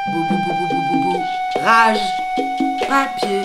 Bou bou bou bou bou bou bou. Rage, papier.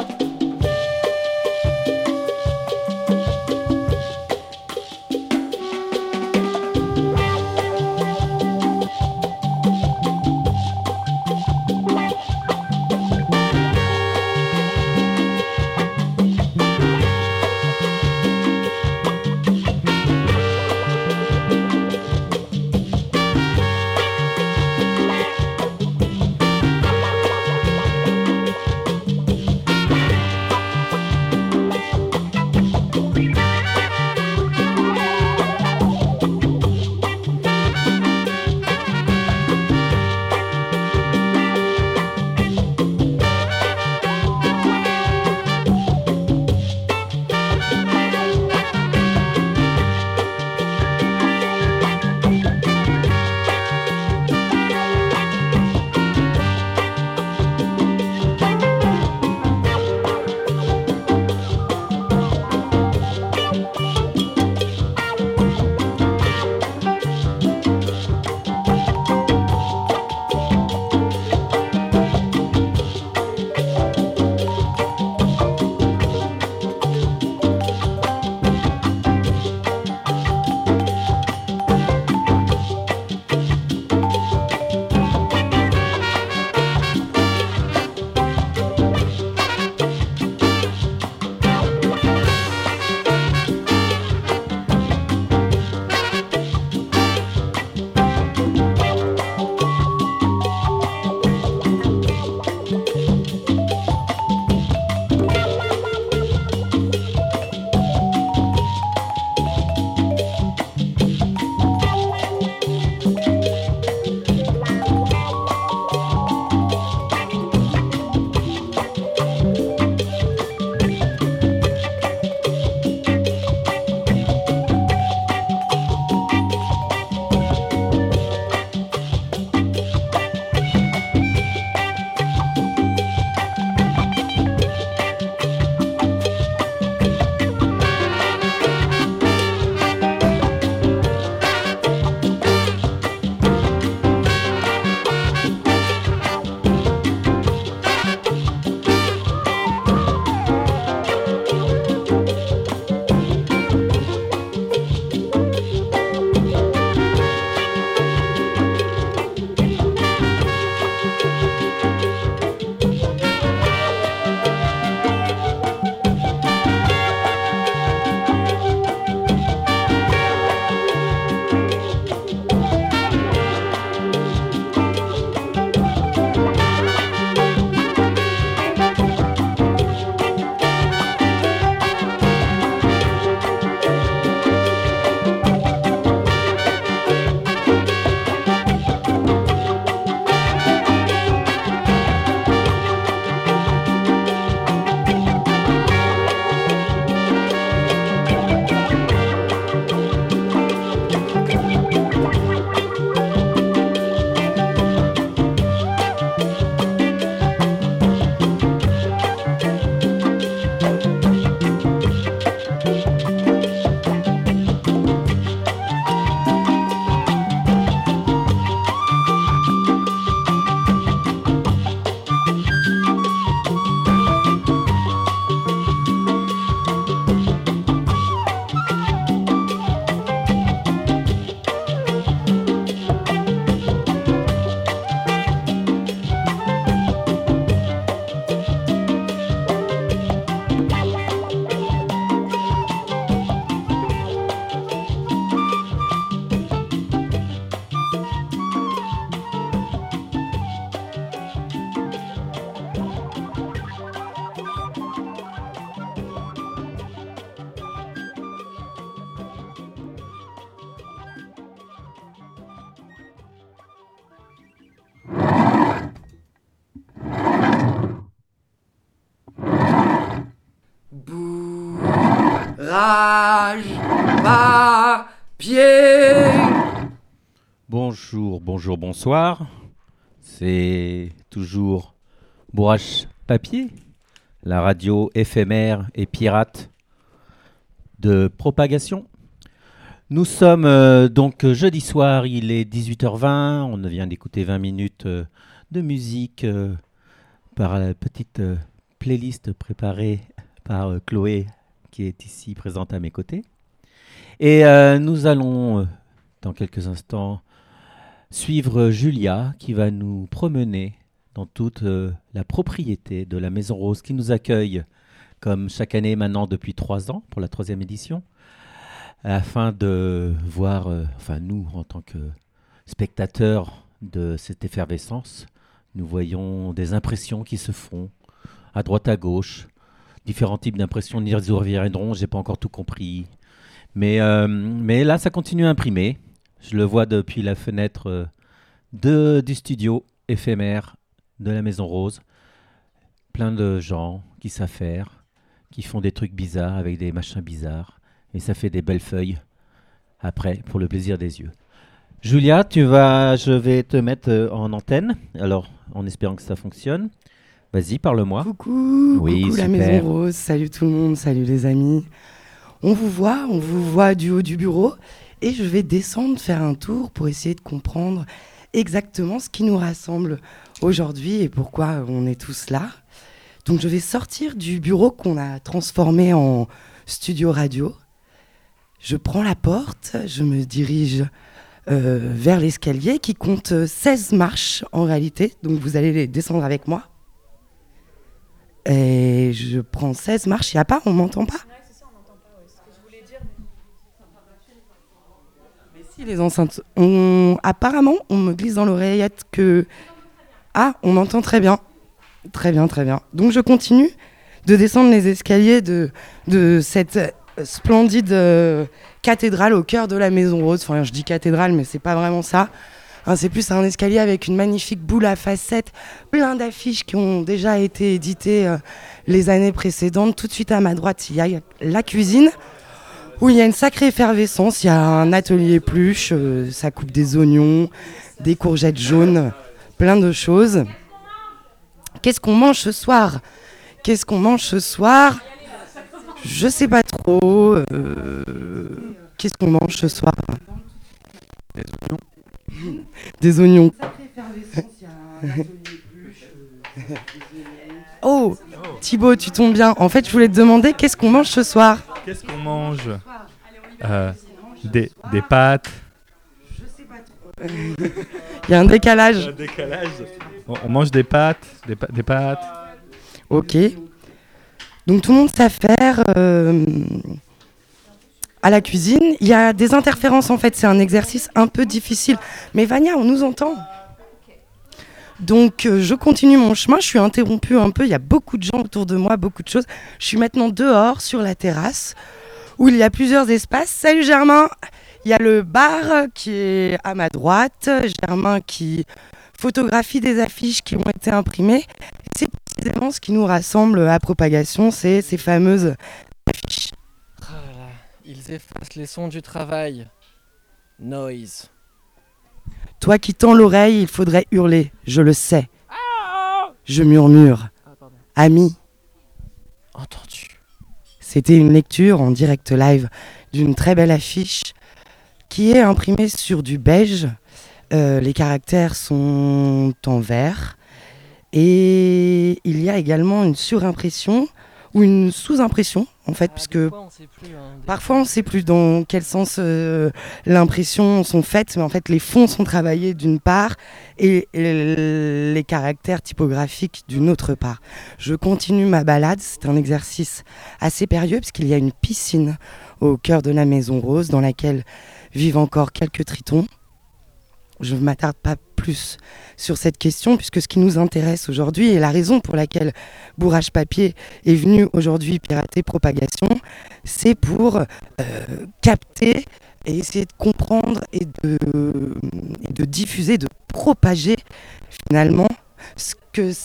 Rage, papier. Bonjour, bonjour, bonsoir. C'est toujours Bourrache Papier, la radio éphémère et pirate de propagation. Nous sommes donc jeudi soir, il est 18h20, on vient d'écouter 20 minutes de musique par la petite playlist préparée par Chloé qui est ici présente à mes côtés. Et nous allons dans quelques instants suivre Julia qui va nous promener dans toute la propriété de la Maison Rose qui nous accueille comme chaque année maintenant depuis 3 ans pour la 3e édition, afin de voir, nous en tant que spectateurs de cette effervescence, nous voyons des impressions qui se font à droite à gauche, différents types d'impressions, n'y reviendront, j'ai pas encore tout compris. Mais là, ça continue à imprimer. Je le vois depuis la fenêtre du studio éphémère de la Maison Rose. Plein de gens qui savent faire, qui font des trucs bizarres avec des machins bizarres. Et ça fait des belles feuilles après, pour le plaisir des yeux. Julia, je vais te mettre en antenne, alors en espérant que ça fonctionne. Vas-y, parle-moi. Coucou, oui, coucou la super. Maison Rose, salut tout le monde, salut les amis. On vous voit du haut du bureau et je vais descendre faire un tour pour essayer de comprendre exactement ce qui nous rassemble aujourd'hui et pourquoi on est tous là. Donc je vais sortir du bureau qu'on a transformé en studio radio. Je prends la porte, je me dirige vers l'escalier qui compte 16 marches en réalité, donc vous allez les descendre avec moi. Et je prends 16 marches, il n'y a pas, on m'entend pas ? Ouais, c'est ça, on n'entend pas, ouais. C'est ce que je voulais dire. Mais si, les enceintes, apparemment, on me glisse dans l'oreillette que... Ah, on m'entend très bien. Très bien, très bien. Donc je continue de descendre les escaliers de cette splendide cathédrale au cœur de la Maison Rose. Enfin, je dis cathédrale, mais c'est pas vraiment ça. Hein, c'est plus un escalier avec une magnifique boule à facettes, plein d'affiches qui ont déjà été éditées les années précédentes. Tout de suite à ma droite, il y a la cuisine, où il y a une sacrée effervescence. Il y a un atelier pluche, ça coupe des oignons, des courgettes jaunes, plein de choses. Qu'est-ce qu'on mange ce soir ? Je sais pas trop. Qu'est-ce qu'on mange ce soir ? Des oignons. Oh, Thibaut, tu tombes bien. En fait, je voulais te demander qu'est-ce qu'on mange ce soir ? Qu'est-ce qu'on mange ? Des pâtes. Il y a un décalage. On mange des pâtes. Des pâtes. Ok. Donc tout le monde sait faire à la cuisine. Il y a des interférences en fait. C'est un exercice un peu difficile. Mais Vania, on nous entend. Donc je continue mon chemin. Je suis interrompue un peu. Il y a beaucoup de gens autour de moi, beaucoup de choses. Je suis maintenant dehors sur la terrasse où il y a plusieurs espaces. Salut Germain. Il y a le bar qui est à ma droite. Germain qui photographie des affiches qui ont été imprimées. C'est précisément ce qui nous rassemble à Propagation, c'est ces fameuses affiches. Oh là là, ils effacent les sons du travail. Noise. Toi qui tends l'oreille, il faudrait hurler, je le sais. Je murmure. Ami. Entendu. C'était une lecture en direct live d'une très belle affiche qui est imprimée sur du beige. Les caractères sont en vert. Et il y a également une surimpression ou une sous-impression, en fait, puisque parfois on ne sait plus dans quel sens l'impression sont faites, mais en fait les fonds sont travaillés d'une part et les caractères typographiques d'une autre part. Je continue ma balade, c'est un exercice assez périlleux puisqu'il y a une piscine au cœur de la Maison Rose dans laquelle vivent encore quelques tritons. Je ne m'attarde pas plus sur cette question puisque ce qui nous intéresse aujourd'hui et la raison pour laquelle Bourrage Papier est venu aujourd'hui pirater Propagation, c'est pour capter et essayer de comprendre et de diffuser, de propager finalement ce que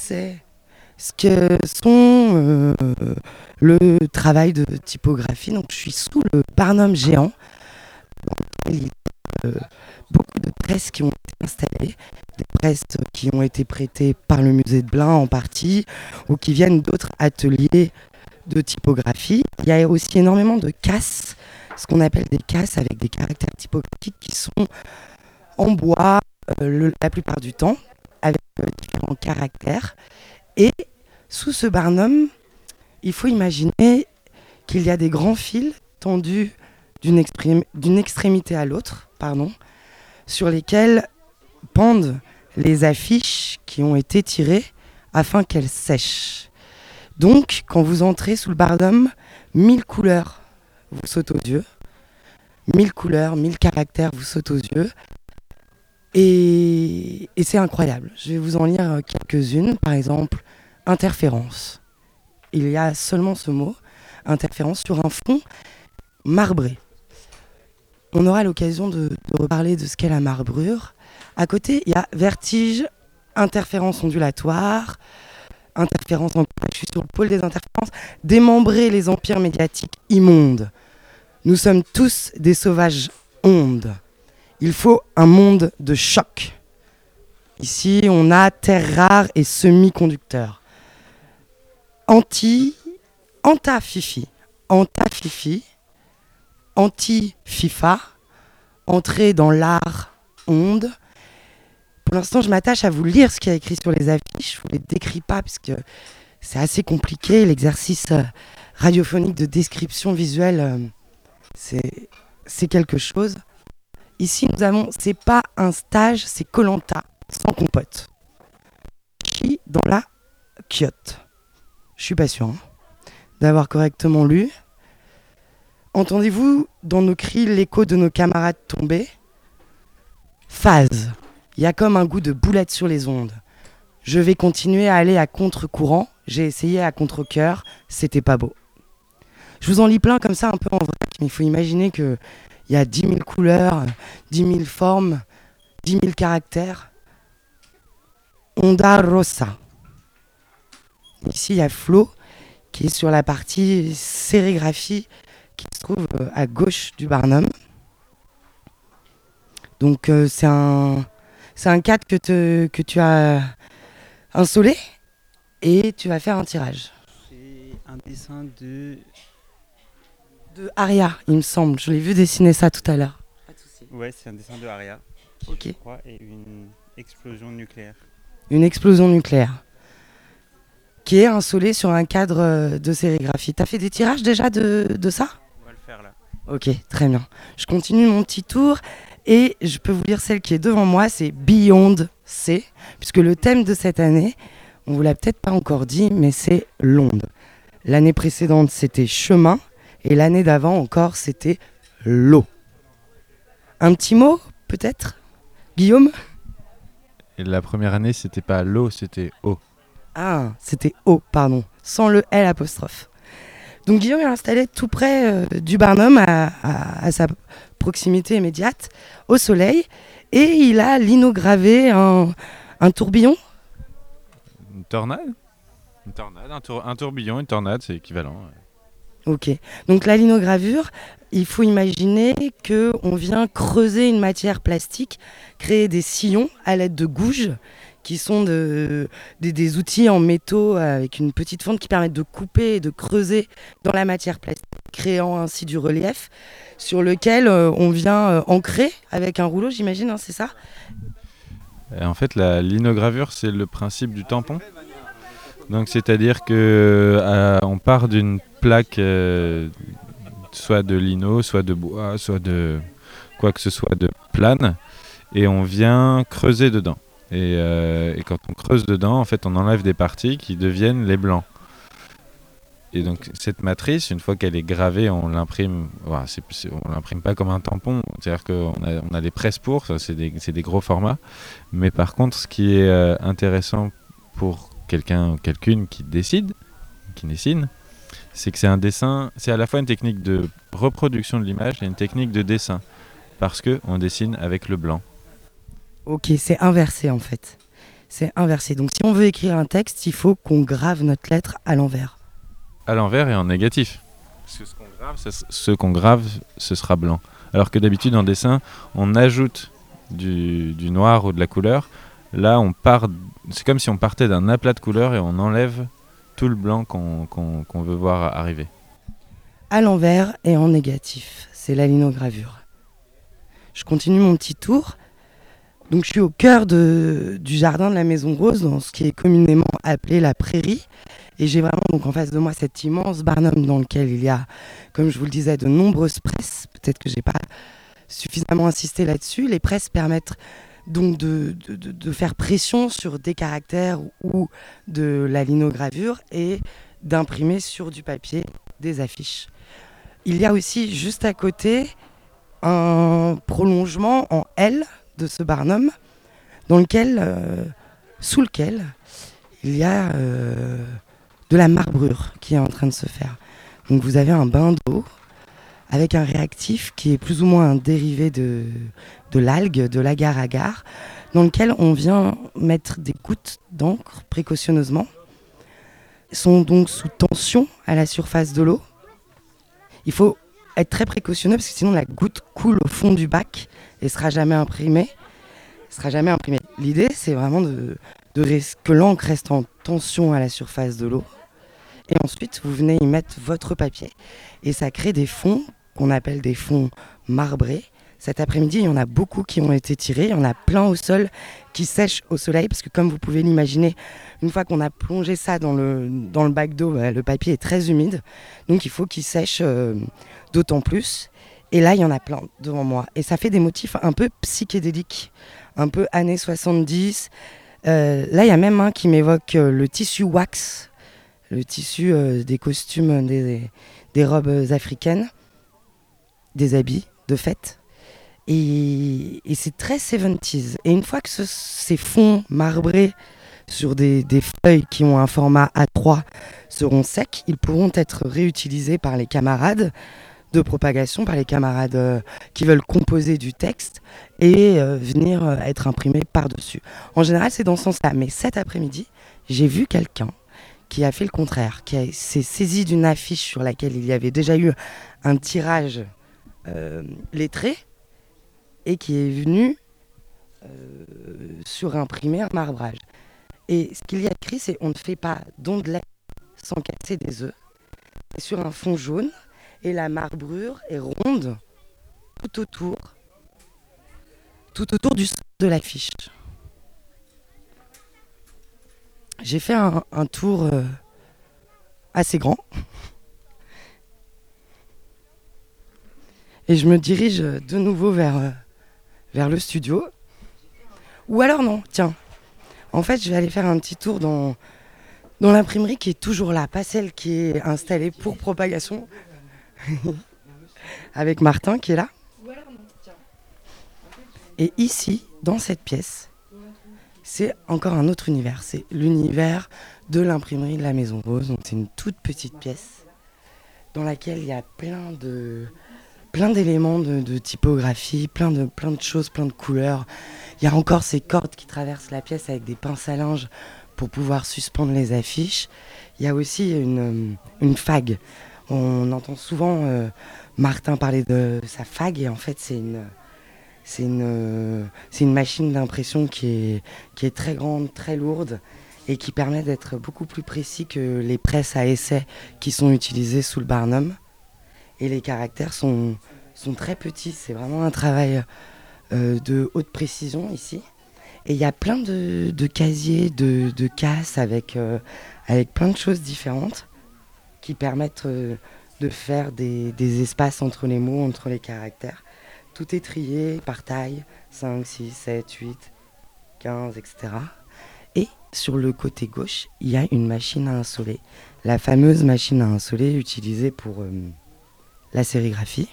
sont le travail de typographie. Donc je suis sous le Barnum géant dans lequel il y a beaucoup de presses qui ont été installées, des presses qui ont été prêtées par le musée de Blain en partie, ou qui viennent d'autres ateliers de typographie. Il y a aussi énormément de casses, ce qu'on appelle des casses avec des caractères typographiques qui sont en bois la plupart du temps, avec différents en caractère. Et sous ce barnum, il faut imaginer qu'il y a des grands fils tendus d'une extrémité à l'autre, sur lesquels pendent les affiches qui ont été tirées afin qu'elles sèchent. Donc, quand vous entrez sous le barnum, 1000 couleurs vous sautent aux yeux. 1000 couleurs, 1000 caractères vous sautent aux yeux. Et c'est incroyable. Je vais vous en lire quelques-unes. Par exemple, interférence. Il y a seulement ce mot, interférence, sur un fond marbré. On aura l'occasion de reparler de ce qu'est la marbrure. À côté, il y a vertige, interférence ondulatoire, interférence, je suis sur le pôle des interférences, démembrer les empires médiatiques immondes. Nous sommes tous des sauvages ondes. Il faut un monde de choc. Ici, on a terre rare et semi-conducteur. Anti-fifi, anti-FIFA, entrer dans l'art onde. Pour l'instant, je m'attache à vous lire ce qu'il y a écrit sur les affiches. Je ne vous les décris pas puisque c'est assez compliqué. L'exercice radiophonique de description visuelle, c'est quelque chose. Ici, c'est pas un stage, c'est Koh-Lanta sans compote. Je suis dans la quiote. Je suis pas sûr d'avoir correctement lu. Entendez-vous dans nos cris l'écho de nos camarades tombés? Phase. Il y a comme un goût de boulette sur les ondes. Je vais continuer à aller à contre-courant. J'ai essayé à contre-cœur. C'était pas beau. Je vous en lis plein comme ça, un peu en vrac, mais il faut imaginer qu'il y a 10 000 couleurs, 10 000 formes, 10 000 caractères. Onda rosa. Ici, il y a Flo qui est sur la partie sérigraphie qui se trouve à gauche du barnum. Donc, c'est un cadre que tu as installé et tu vas faire un tirage. C'est un dessin de Aria, il me semble. Je l'ai vu dessiner ça tout à l'heure. Pas de souci. Ouais, c'est un dessin de Aria. Qui, ok. Je crois, est une explosion nucléaire. Une explosion nucléaire. Qui est installée sur un cadre de sérigraphie. T'as fait des tirages déjà de ça? On va le faire là. Ok, très bien. Je continue mon petit tour et je peux vous lire celle qui est devant moi, c'est Beyond C, puisque le thème de cette année, on vous l'a peut-être pas encore dit, mais c'est l'onde. L'année précédente, c'était chemin. Et l'année d'avant encore, c'était l'eau. Un petit mot, peut-être, Guillaume? Et la première année, c'était pas l'eau, c'était eau. Ah, c'était eau, pardon, sans le L apostrophe. Donc Guillaume est installé tout près du barnum, à sa proximité immédiate, au soleil, et il a linogravé un tourbillon. Une tornade, un tourbillon, une tornade, c'est équivalent. Ouais. Ok, donc la linogravure, il faut imaginer qu'on vient creuser une matière plastique, créer des sillons à l'aide de gouges, qui sont des outils en métaux avec une petite fente qui permettent de couper et de creuser dans la matière plastique, créant ainsi du relief, sur lequel on vient ancrer avec un rouleau, j'imagine, c'est ça? Et en fait, la linogravure, c'est le principe du tampon. Donc, c'est-à-dire que on part d'une plaque, soit de lino, soit de bois, soit de quoi que ce soit de plane, et on vient creuser dedans. Et quand on creuse dedans, en fait, on enlève des parties qui deviennent les blancs. Et donc, cette matrice, une fois qu'elle est gravée, on l'imprime. Voilà, on l'imprime pas comme un tampon. C'est-à-dire qu'on a des presses pour, ça, c'est des gros formats. Mais par contre, ce qui est intéressant pour quelqu'un ou quelqu'une qui dessine, c'est que c'est un dessin, c'est à la fois une technique de reproduction de l'image et une technique de dessin, parce qu'on dessine avec le blanc. Ok, c'est inversé en fait. C'est inversé. Donc si on veut écrire un texte, il faut qu'on grave notre lettre à l'envers. À l'envers et en négatif. Parce que ce qu'on grave, ce sera blanc. Alors que d'habitude en dessin, on ajoute du noir ou de la couleur. Là, c'est comme si on partait d'un aplat de couleurs et on enlève tout le blanc qu'on veut voir arriver. À l'envers et en négatif, c'est la linogravure. Je continue mon petit tour. Donc je suis au cœur du jardin de la Maison Rose, dans ce qui est communément appelé la prairie. Et j'ai vraiment donc en face de moi cet immense barnum dans lequel il y a, comme je vous le disais, de nombreuses presses. Peut-être que je n'ai pas suffisamment insisté là-dessus. Les presses permettent donc de faire pression sur des caractères ou de la linogravure et d'imprimer sur du papier des affiches. Il y a aussi juste à côté un prolongement en L de ce barnum sous lequel il y a de la marbrure qui est en train de se faire. Donc vous avez un bain d'eau avec un réactif qui est plus ou moins un dérivé de l'algue, de l'agar-agar, dans lequel on vient mettre des gouttes d'encre précautionneusement. Ils sont donc sous tension à la surface de l'eau. Il faut être très précautionneux parce que sinon la goutte coule au fond du bac et ne sera jamais imprimée. L'idée, c'est vraiment que l'encre reste en tension à la surface de l'eau. Et ensuite, vous venez y mettre votre papier. Et ça crée des fonds qu'on appelle des fonds marbrés. Cet après-midi, il y en a beaucoup qui ont été tirés. Il y en a plein au sol qui sèchent au soleil. Parce que comme vous pouvez l'imaginer, une fois qu'on a plongé ça dans le bac d'eau, le papier est très humide. Donc il faut qu'il sèche d'autant plus. Et là, il y en a plein devant moi. Et ça fait des motifs un peu psychédéliques, un peu années 70. Là, il y a même un qui m'évoque le tissu wax, le tissu des costumes des robes africaines, des habits de fête. Et c'est très 70s. Et une fois que ces fonds marbrés sur des feuilles qui ont un format A3 seront secs, ils pourront être réutilisés par les camarades de propagation, par les camarades qui veulent composer du texte et venir être imprimés par-dessus. En général, c'est dans ce sens-là. Mais cet après-midi, j'ai vu quelqu'un qui a fait le contraire, s'est saisi d'une affiche sur laquelle il y avait déjà eu un tirage lettré et qui est venu surimprimer un marbrage. Et ce qu'il y a écrit, c'est « On ne fait pas d'ondelettes sans casser des œufs ». C'est sur un fond jaune et la marbrure est ronde tout autour du centre de l'affiche. J'ai fait un tour assez grand et je me dirige de nouveau vers le studio. Ou alors non, tiens, en fait je vais aller faire un petit tour dans l'imprimerie qui est toujours là, pas celle qui est installée pour propagation, avec Martin qui est là. Et ici, dans cette pièce, c'est encore un autre univers. C'est l'univers de l'imprimerie de la Maison Rose. Donc c'est une toute petite pièce dans laquelle il y a plein d'éléments de typographie, plein de choses, plein de couleurs. Il y a encore ces cordes qui traversent la pièce avec des pinces à linge pour pouvoir suspendre les affiches. Il y a aussi une fag. On entend souvent Martin parler de sa fag et en fait c'est une machine d'impression qui est très grande, très lourde et qui permet d'être beaucoup plus précis que les presses à essai qui sont utilisées sous le Barnum. Et les caractères sont très petits, c'est vraiment un travail de haute précision ici. Et il y a plein de casiers, de casses avec plein de choses différentes qui permettent de faire des espaces entre les mots, entre les caractères. Tout est trié par taille, 5, 6, 7, 8, 15, etc. Et sur le côté gauche, il y a une machine à insoler. La fameuse machine à insoler utilisée pour la sérigraphie.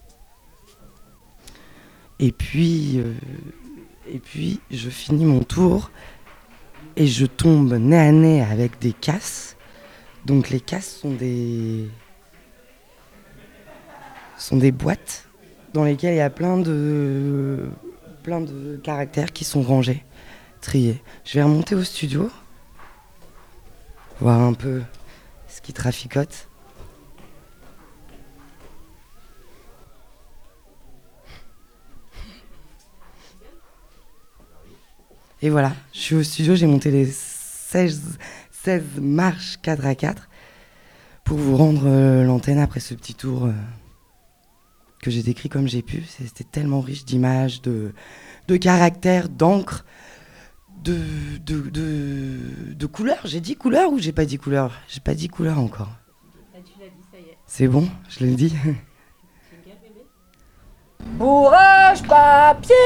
Et puis, je finis mon tour et je tombe nez à nez avec des casses. Donc les casses sont des boîtes dans lesquelles il y a plein de caractères qui sont rangés, triés. Je vais remonter au studio, voir un peu ce qui traficote. Et voilà, je suis au studio, j'ai monté les 16 marches 4x4 pour vous rendre l'antenne après ce petit tour que j'ai décrit comme j'ai pu. C'était tellement riche d'images, de caractères, d'encre, de couleurs. J'ai dit couleurs ou j'ai pas dit couleurs? J'ai pas dit couleurs encore. Là, tu l'as dit, ça y est. C'est bon, je l'ai dit. Bourrage papier.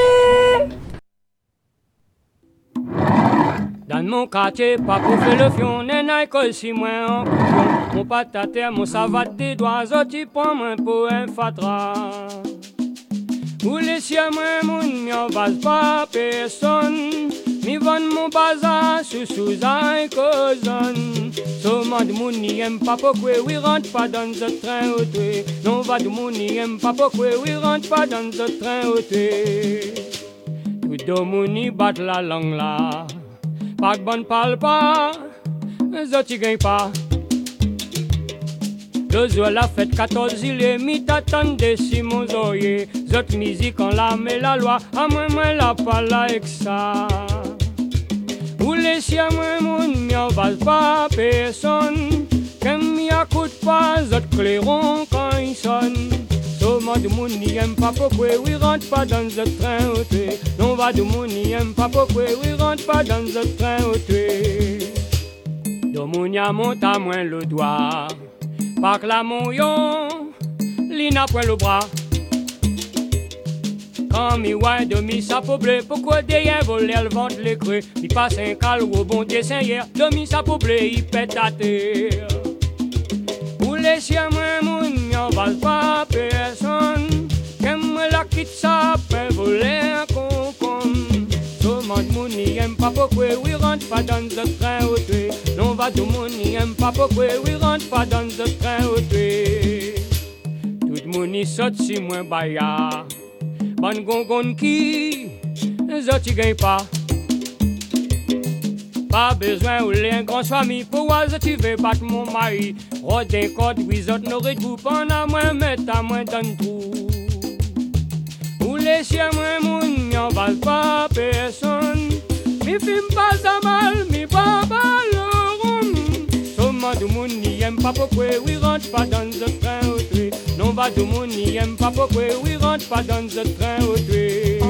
Dans mon quartier, pas pour faire le fion, n'est que si moins en couillon. Mon patate, mon savate des doigts, tu prends mon poème fatra. Ou les siens, moi, mon m'en base pas personne. Mi vend mon bazar sous un causon. Soma de mon n'y aime pas pourquoi oui rentre pas dans ce train auto. Non va de mon n'y aime pas pourquoi oui rentre pas dans ce train auto. Tout de mon n'y bat la langue là. Pas de bonne parle pas, zot y gagne pas. Deux heures la fête 14 il est mis t'attendez Simon Zoye. Zot musique en la met la loi, à moi la pas là avec ça. Ou les siens moi moun m'en va pas personne. Qu'aime m'y accoute pas, zot clairon quand il sonne. Soma de moun n'y aime pas pourquoi oui rentre pas dans ce train auto. Non va de moun n'y aime pas pourquoi oui rentre pas dans ce train auto. De moun y a monte à moins le doigt. Pas que la mouillon, li n'a point le bras. Quand mi ouais de mi sa poblé, pourquoi derrière voler le ventre les creux. Mi passe un cal au bon dessin hier, de mi sa poblé, il pète à terre. Ou les siens moi moun m'en va pas personne. Qu'aime la quitte ça peut voler un concombre. Tout le monde moun n'y aime pas pourquoi oui rentre pas dans ce train auto. Non va tout le monde n'y aime pas pourquoi oui rentre pas dans ce train auto. Tout le monde y saute si moins baya. Bonne gongon qui zot y gagne pas. Pas besoin ou les grand famille pour voir tu veux battre mon mari. Rodin code oui zot n'aurait de vous pendant moins mettre à moins dans tout. Ou les siens moins moun y'en va pas personne. Mi film pas à mal, mi pas ballon. Soma du moun n'y aime pas pourquoi oui rentre pas dans ce train auto. Non va du moun n'y aime pas pourquoi oui rentre pas dans ce train auto.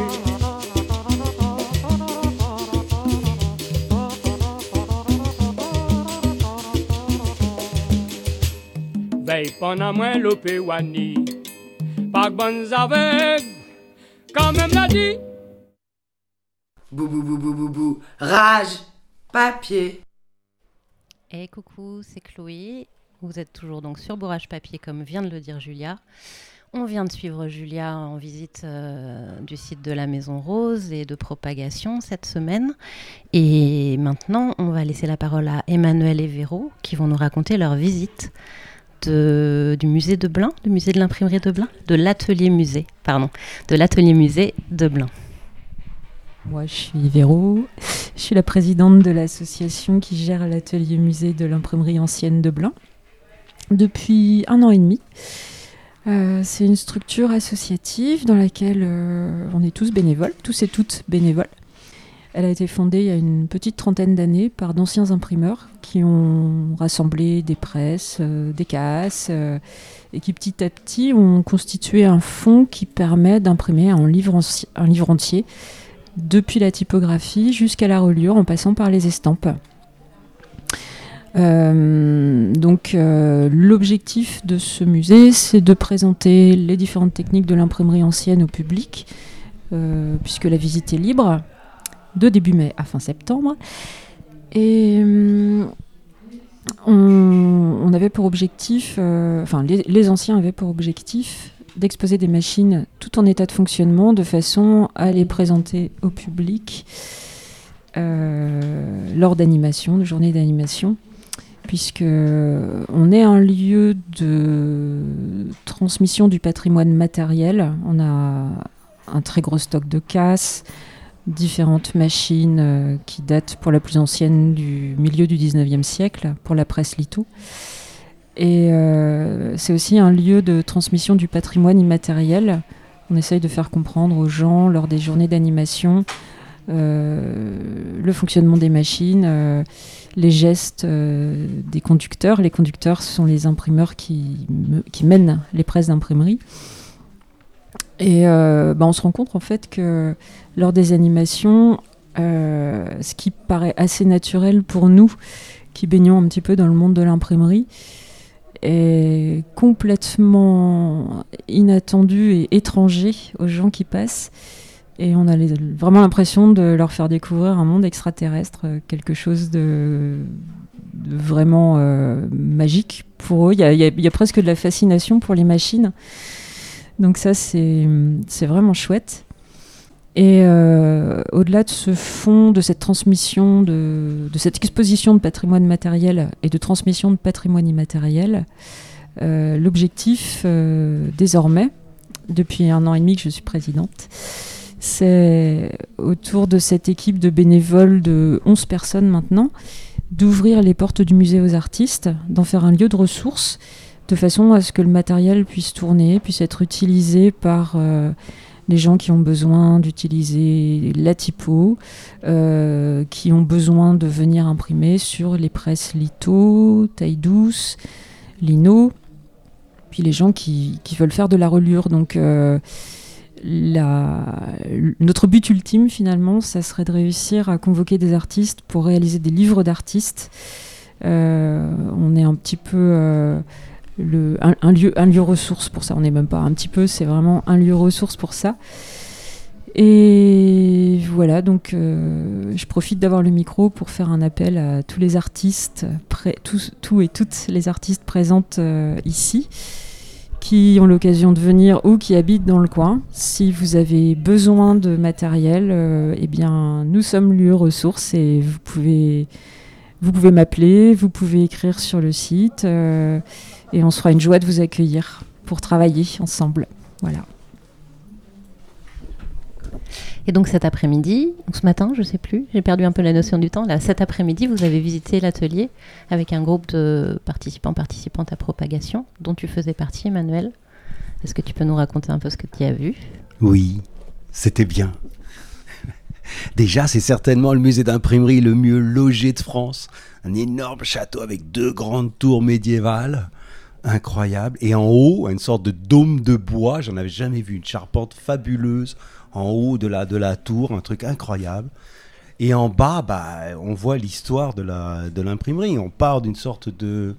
Veille pendant moins l'opé wani. Pas bonnes avec, quand même l'a dit. Bou bou bou bou bou bou. Rage. Papier. Et coucou, c'est Chloé. Vous êtes toujours donc sur Bourrage Papier, comme vient de le dire Julia. On vient de suivre Julia en visite du site de la Maison Rose et de propagation cette semaine. Et maintenant, on va laisser la parole à Emmanuel et Véro qui vont nous raconter leur visite du musée de Blain, du musée de l'imprimerie de Blain, de l'atelier musée de Blain. Moi, je suis Véro, je suis la présidente de l'association qui gère l'atelier musée de l'imprimerie ancienne de Blain depuis 1 an et demi. C'est une structure associative dans laquelle on est tous bénévoles, tous et toutes bénévoles. Elle a été fondée il y a une petite trentaine d'années par d'anciens imprimeurs qui ont rassemblé des presses, des casses et qui petit à petit ont constitué un fonds qui permet d'imprimer un livre entier depuis la typographie jusqu'à la reliure en passant par les estampes. L'objectif de ce musée, c'est de présenter les différentes techniques de l'imprimerie ancienne au public, puisque la visite est libre, de début mai à fin septembre. Et on avait pour objectif, les anciens avaient pour objectif d'exposer des machines tout en état de fonctionnement de façon à les présenter au public lors d'animation, de journées d'animation, puisque on est un lieu de transmission du patrimoine matériel. On a un très gros stock de casses, différentes machines qui datent pour la plus ancienne du milieu du 19e siècle, pour la presse litho. Et c'est aussi un lieu de transmission du patrimoine immatériel. On essaye de faire comprendre aux gens, lors des journées d'animation, le fonctionnement des machines, les gestes des conducteurs. Les conducteurs sont les imprimeurs qui mènent les presses d'imprimerie. Et on se rend compte en fait que lors des animations, ce qui paraît assez naturel pour nous, qui baignons un petit peu dans le monde de l'imprimerie, est complètement inattendu et étranger aux gens qui passent. Et on a vraiment l'impression de leur faire découvrir un monde extraterrestre, quelque chose de vraiment magique pour eux. Il y a presque de la fascination pour les machines. Donc ça, c'est vraiment chouette. Et au-delà de ce fond, de cette transmission, de cette exposition de patrimoine matériel et de transmission de patrimoine immatériel, l'objectif désormais, depuis 1 an et demi que je suis présidente, c'est autour de cette équipe de bénévoles de 11 personnes maintenant, d'ouvrir les portes du musée aux artistes, d'en faire un lieu de ressources, de façon à ce que le matériel puisse tourner, puisse être utilisé par les gens qui ont besoin d'utiliser la typo, qui ont besoin de venir imprimer sur les presses litho, taille douce, lino, puis les gens qui veulent faire de la reliure. Donc notre but ultime finalement, ça serait de réussir à convoquer des artistes pour réaliser des livres d'artistes. On est un petit peu un lieu ressource pour ça. On n'est même pas un petit peu, c'est vraiment un lieu ressource pour ça. Et voilà, donc je profite d'avoir le micro pour faire un appel à tous les artistes, tous et toutes les artistes présentes ici, qui ont l'occasion de venir ou qui habitent dans le coin. Si vous avez besoin de matériel, eh bien, nous sommes lieu ressources et vous pouvez m'appeler, vous pouvez écrire sur le site et on sera une joie de vous accueillir pour travailler ensemble. Voilà. Et donc cet après-midi, ou ce matin, je ne sais plus, j'ai perdu un peu la notion du temps. Là, cet après-midi, vous avez visité l'atelier avec un groupe de participantes à propagation, dont tu faisais partie, Emmanuel. Est-ce que tu peux nous raconter un peu ce que tu as vu ? Oui, c'était bien. Déjà, c'est certainement le musée d'imprimerie le mieux logé de France. Un énorme château avec 2 grandes tours médiévales, incroyable. Et en haut, une sorte de dôme de bois, j'en avais jamais vu, une charpente fabuleuse en haut de la tour, un truc incroyable. Et en bas, on voit l'histoire de l'imprimerie. On part d'une sorte de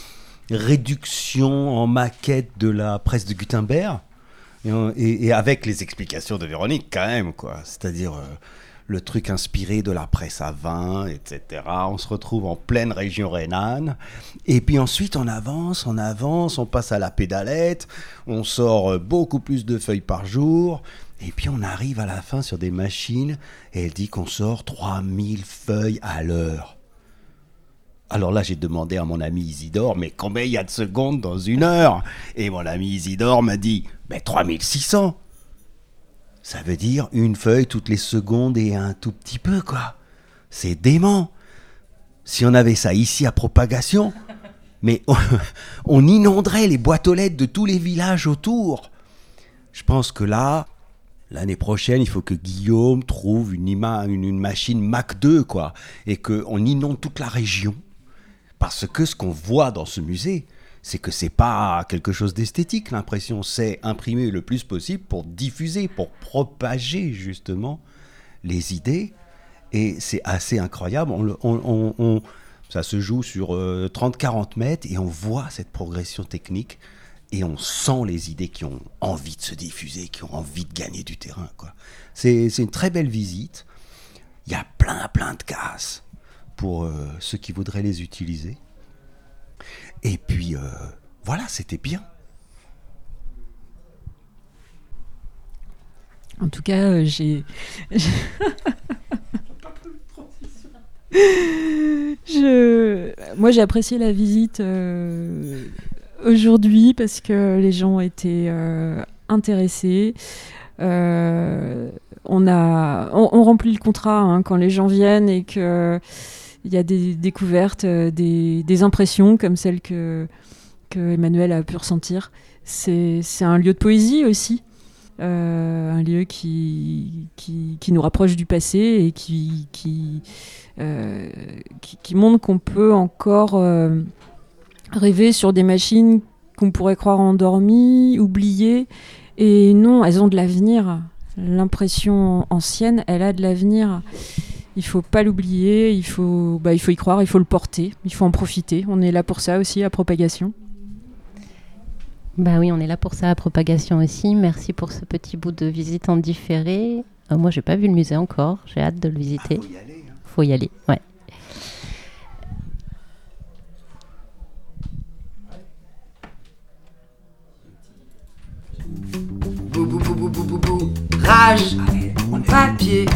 réduction en maquette de la presse de Gutenberg, et avec les explications de Véronique quand même, quoi. C'est-à-dire le truc inspiré de la presse à vin, etc. On se retrouve en pleine région rhénane. Et puis ensuite, on avance, on passe à la pédalette, on sort beaucoup plus de feuilles par jour. Et puis on arrive à la fin sur des machines et elle dit qu'on sort 3000 feuilles à l'heure. Alors là, j'ai demandé à mon ami Isidore, mais combien il y a de secondes dans 1 heure ? Et mon ami Isidore m'a dit, 3600. Ça veut dire 1 feuille toutes les secondes et un tout petit peu, quoi. C'est dément. Si on avait ça ici à propagation, mais on inonderait les boîtes aux lettres de tous les villages autour. Je pense que là, l'année prochaine, il faut que Guillaume trouve une machine Mac 2, quoi, et qu'on inonde toute la région. Parce que ce qu'on voit dans ce musée, c'est que c'est pas quelque chose d'esthétique, l'impression. C'est imprimer le plus possible pour diffuser, pour propager justement les idées. Et c'est assez incroyable. Ça se joue sur 30-40 mètres et on voit cette progression technique. Et on sent les idées qui ont envie de se diffuser, qui ont envie de gagner du terrain, quoi. C'est une très belle visite. Il y a plein de cases pour ceux qui voudraient les utiliser. Et puis, voilà, c'était bien. En tout cas, moi, j'ai apprécié la visite aujourd'hui parce que les gens étaient intéressés. On remplit le contrat quand les gens viennent et qu'il y a des découvertes, des impressions comme celles que Emmanuel a pu ressentir. C'est un lieu de poésie aussi, un lieu qui nous rapproche du passé et qui montre qu'on peut encore rêver sur des machines qu'on pourrait croire endormies, oubliées, Et non, elles ont de l'avenir. L'impression ancienne, elle a de l'avenir. Il faut pas l'oublier, il faut y croire, il faut le porter, il faut en profiter. On est là pour ça aussi, à Propagation. Bah oui, on est là pour ça à Propagation aussi. Merci pour ce petit bout de visite en différé. Moi, j'ai pas vu le musée encore. J'ai hâte de le visiter. Faut y aller. Hein. Faut y aller, ouais. Bou, bou, bou, bou, bou, bou, bou. Rage, papier.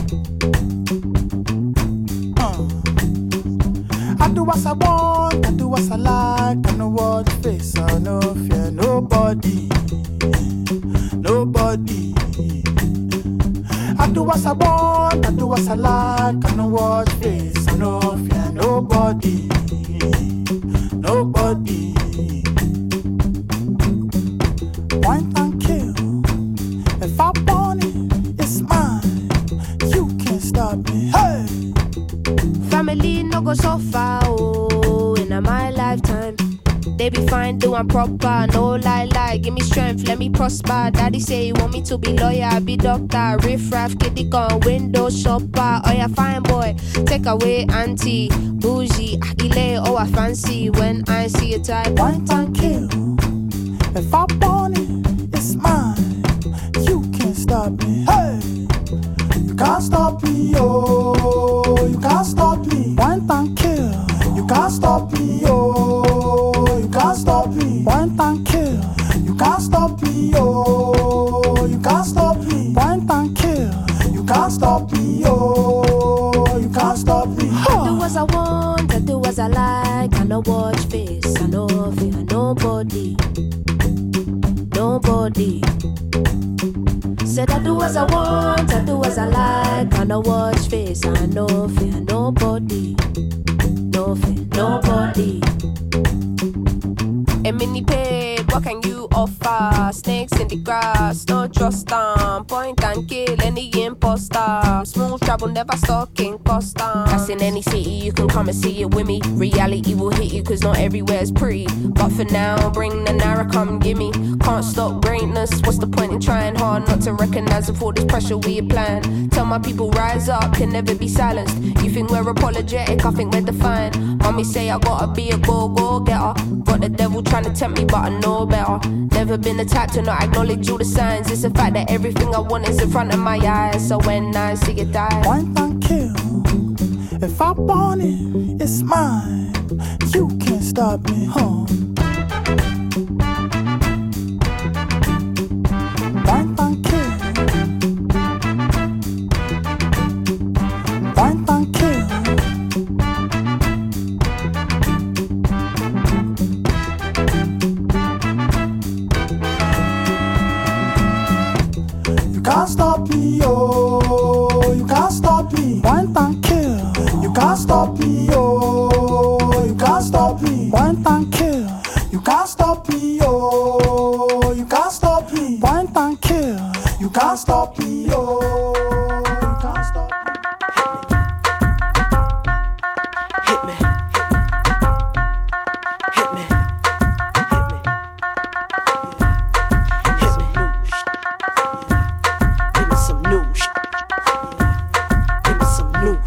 I do what I want, I do what I like. I know what the face, I no fear nobody. Nobody. I do what I want, I do what I like. I know what the face, I no fear nobody. Nobody. Point and kill. If I want it, it's mine. You can't stop me. Hey! Family no go so far, oh, in my lifetime. They be fine, doing proper, no lie, give me strength, let me prosper. Daddy say he want me to be lawyer, I be doctor. Riff raff, kitty gun, window shopper. Oh yeah, fine boy, take away auntie, bougie, akile, oh I fancy. When I see a type, point and kill. If I want it, it's mine. You can't stop me. Hey, you can't stop me, oh, you can't stop me. Point and kill. You can't stop me, oh, you can't stop me. Point and kill. You can't stop me, oh, you can't stop me. Point and kill. You can't stop me, oh, you can't stop me. I do as I want, I do as I like. I no watch face, I no fear nobody. Nobody. Said I do as I want, I do as I like. I no watch face, I no fear nobody. No fear nobody. A mini paid, what can you offer? Snakes in the grass, no trust on. Point and kill any imposter. Smooth travel, never stalking Costa. That's in any city, you can come and see it with me. Reality will hit you, cause not everywhere's pretty. But for now, bring the Naira, come gimme. Can't stop greatness, what's the point in trying hard not to recognize with all this pressure we applying? Tell my people rise up, can never be silenced. You think we're apologetic, I think we're defiant. Mommy say I gotta be a go-getter. Got the devil trying to tempt me, but I know better. Never been the type to not acknowledge all the signs. It's the fact that everything I want is in front of my eyes. So when I see it die, point and kill. If I want it, it's mine. You can't stop me, huh? Point and kill. Point and kill. You can't stop me, oh, you can't stop me. Point and kill. You can't stop me, oh, you can't stop me. Point and kill. You can't stop me, oh, you can't stop me. Point and kill. You can't stop me, oh, you can't stop me. Hit me. Hit me. Hit me. Give me some news. Give me some news.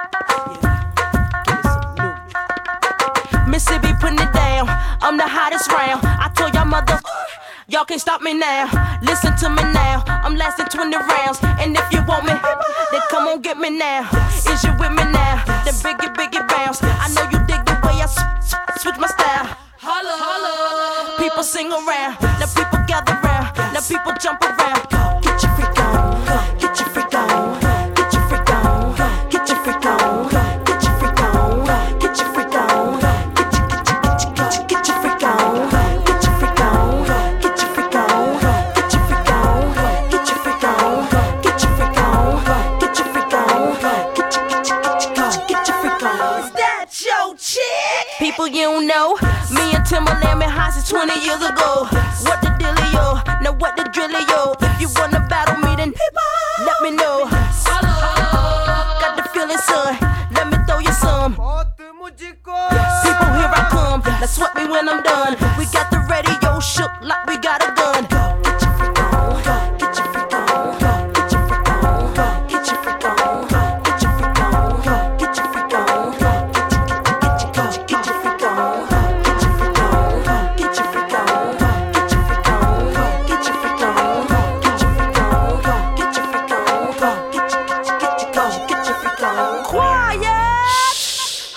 Mississippi putting it down, I'm the hottest round. I told y'all y'all can't stop me now. Listen to me now, I'm lasting 20 rounds. And if you want me, then come on get me now. Is you with me now? Then biggie bounce. I know you dig the way I switch my style. Holla, holla. People sing around, now people gather round, now people jump around. Get your freak on, get your freak on, get your freak on, get your freak on, get your freak on, get your freak on, get your freak on, get your freak on, get your freak on, get your freak on, get your freak on, get your freak on, get your freak on, get your freak on. Is that your chick? People you don't know, me and Timberland been high since 20 years ago. What the dealio? Now what the drillio? If you wanna battle me, then let me know. Got the feeling, son. Let me throw you some. People, here I come. Now sweat me when I'm done. We got the radio shook like we got a gun. Get your freak on.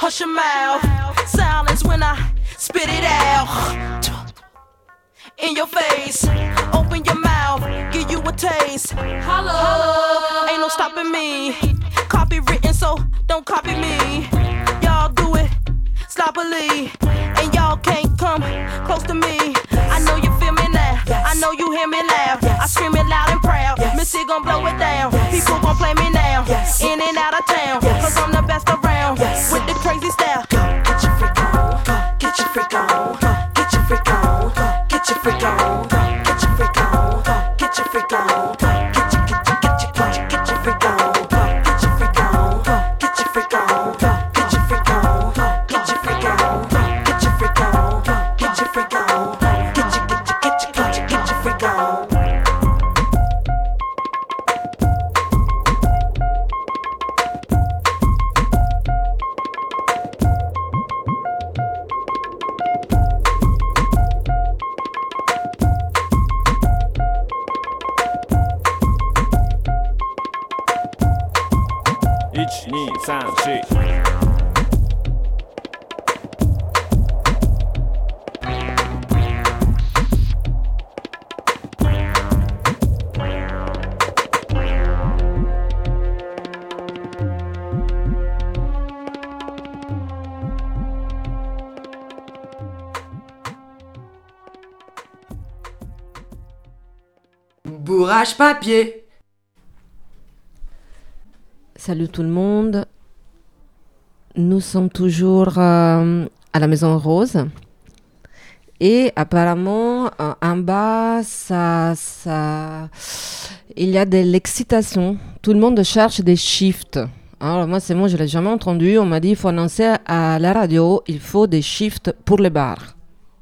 hush your mouth. Silence when I spit it out. In your face, open your mouth, give you a taste. Hello, ain't no stopping me. Copywritten, so don't copy me. Y'all do it sloppily, and y'all can't come close to me. I know you feel me now, I know you hear me laugh. I scream it loud and proud, Missy gon' blow it down. People gon' play me now, in and out of town, cause I'm the best around, with the crazy style. Get your freak on, get your freak on, get your freak on, get your freak on, get your freak on, get your freak on, get your freak on, get your freak on, get your freak on, get your freak on, get your freak on, get your freak on, get your freak on, get your freak on, get your freak on. Bourrage papier. Salut tout le monde. Nous sommes toujours à la Maison Rose. Et apparemment, en bas, il y a de l'excitation. Tout le monde cherche des shifts. Alors moi, c'est moi, je ne l'ai jamais entendu. On m'a dit, il faut annoncer à la radio, il faut des shifts pour les bars.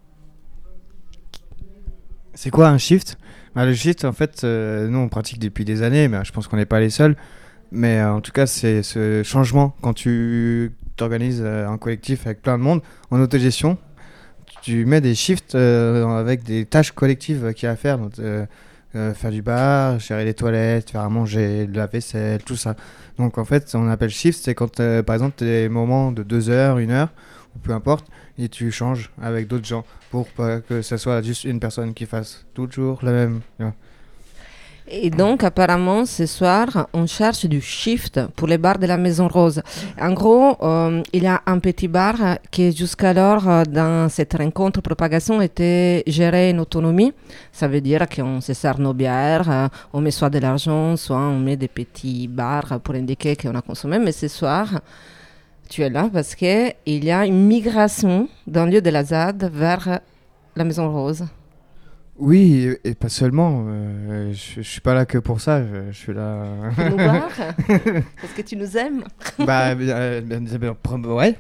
C'est quoi un shift ? Le shift, en fait, nous, on pratique depuis des années, mais je pense qu'on n'est pas les seuls. Mais en tout cas, c'est ce changement quand tu t'organises un collectif avec plein de monde en autogestion. Tu mets des shifts avec des tâches collectives qu'il y a à faire. Donc, faire du bar, gérer les toilettes, faire à manger, de la vaisselle, tout ça. Donc en fait, on appelle shift, c'est quand par exemple tu as des moments de 2 heures, 1 heure, ou peu importe, et tu changes avec d'autres gens pour pas que ce soit juste une personne qui fasse toujours la même. Tu vois. Et donc, apparemment, ce soir, on cherche du shift pour les bars de la Maison Rose. En gros, il y a un petit bar qui, jusqu'alors, dans cette rencontre propagation, était géré en autonomie. Ça veut dire qu'on se sert nos bières, on met soit de l'argent, soit on met des petits bars pour indiquer qu'on a consommé. Mais ce soir, tu es là parce qu'il y a une migration d'un lieu de la ZAD vers la Maison Rose. Oui, et pas seulement. Je suis pas là que pour ça. Je suis là. Pour nous voir parce que tu nous aimes. Bah, ouais.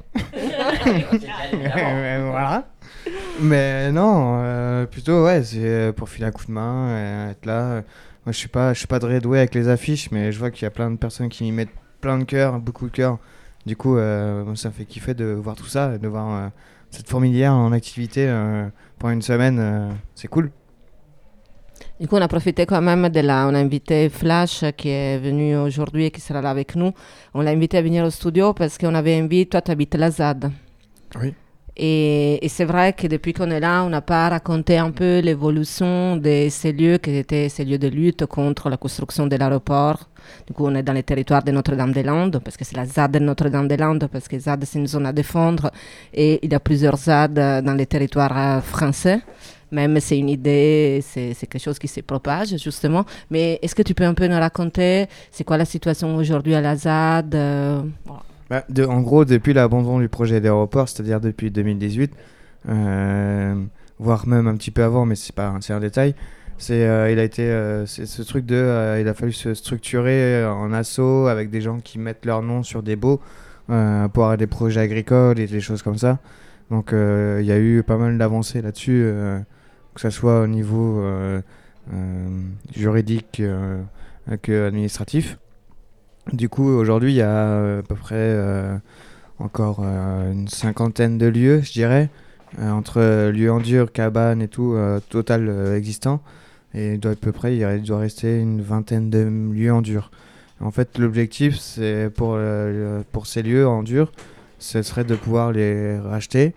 Voilà. Mais non, plutôt ouais, c'est pour filer un coup de main, être là. Moi, je suis pas très doué avec les affiches, mais je vois qu'il y a plein de personnes qui y mettent plein de cœur, beaucoup de cœur. Du coup, ça me fait kiffer de voir tout ça, de voir cette fourmilière en activité pendant une semaine. C'est cool. Du coup, on a profité quand même on a invité Flash qui est venu aujourd'hui et qui sera là avec nous. On l'a invité à venir au studio parce qu'on avait envie, toi tu habites la ZAD. Oui. Et c'est vrai que depuis qu'on est là, on n'a pas raconté un peu l'évolution de ces lieux qui étaient ces lieux de lutte contre la construction de l'aéroport. Du coup, on est dans les territoires de Notre-Dame-des-Landes, parce que c'est la ZAD de Notre-Dame-des-Landes, parce que ZAD, c'est une zone à défendre, et il y a plusieurs ZAD dans les territoires français. Même c'est une idée, c'est quelque chose qui se propage, justement. Mais est-ce que tu peux un peu nous raconter, c'est quoi la situation aujourd'hui à la ZAD En gros, depuis l'abandon du projet d'aéroport, c'est-à-dire depuis 2018, voire même un petit peu avant, mais c'est un détail, c'est ce truc il a fallu se structurer en asso avec des gens qui mettent leur nom sur des baux pour avoir des projets agricoles et des choses comme ça. Donc il y a eu pas mal d'avancées là-dessus, que ce soit au niveau juridique que administratif. Du coup, aujourd'hui, il y a à peu près encore une 50aine de lieux, je dirais, entre lieux en dur, cabanes et tout, total existant. Et à peu près, il doit rester une 20aine de lieux en dur. En fait, l'objectif, c'est pour ces lieux en dur, ce serait de pouvoir les racheter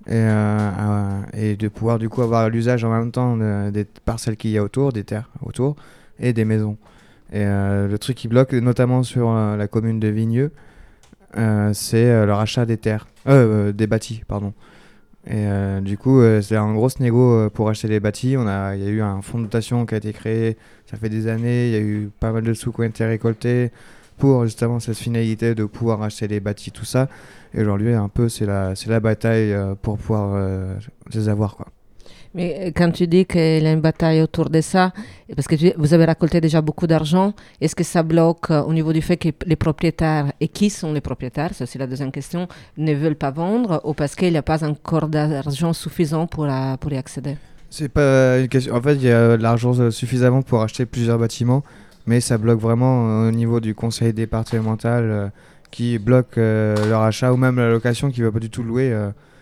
et de pouvoir du coup avoir l'usage en même temps des parcelles qu'il y a autour, des terres autour et des maisons. Et le truc qui bloque, notamment sur la commune de Vigneux, c'est le rachat des terres, des bâtis, pardon. Et du coup, c'est un gros négo pour acheter les bâtis. Il y a eu un fonds de dotation qui a été créé, ça fait des années, il y a eu pas mal de sous qui ont été récoltés pour justement cette finalité de pouvoir acheter les bâtis, tout ça. Et aujourd'hui, un peu, c'est la bataille pour pouvoir les avoir, quoi. Mais quand tu dis qu'il y a une bataille autour de ça, parce que vous avez récolté déjà beaucoup d'argent, est-ce que ça bloque au niveau du fait que les propriétaires, et qui sont les propriétaires, c'est aussi la deuxième question, ne veulent pas vendre, ou parce qu'il n'y a pas encore d'argent suffisant pour y accéder? C'est pas une question. En fait, il y a de l'argent suffisamment pour acheter plusieurs bâtiments, mais ça bloque vraiment au niveau du conseil départemental qui bloque leur achat, ou même la location qui ne va pas du tout louer.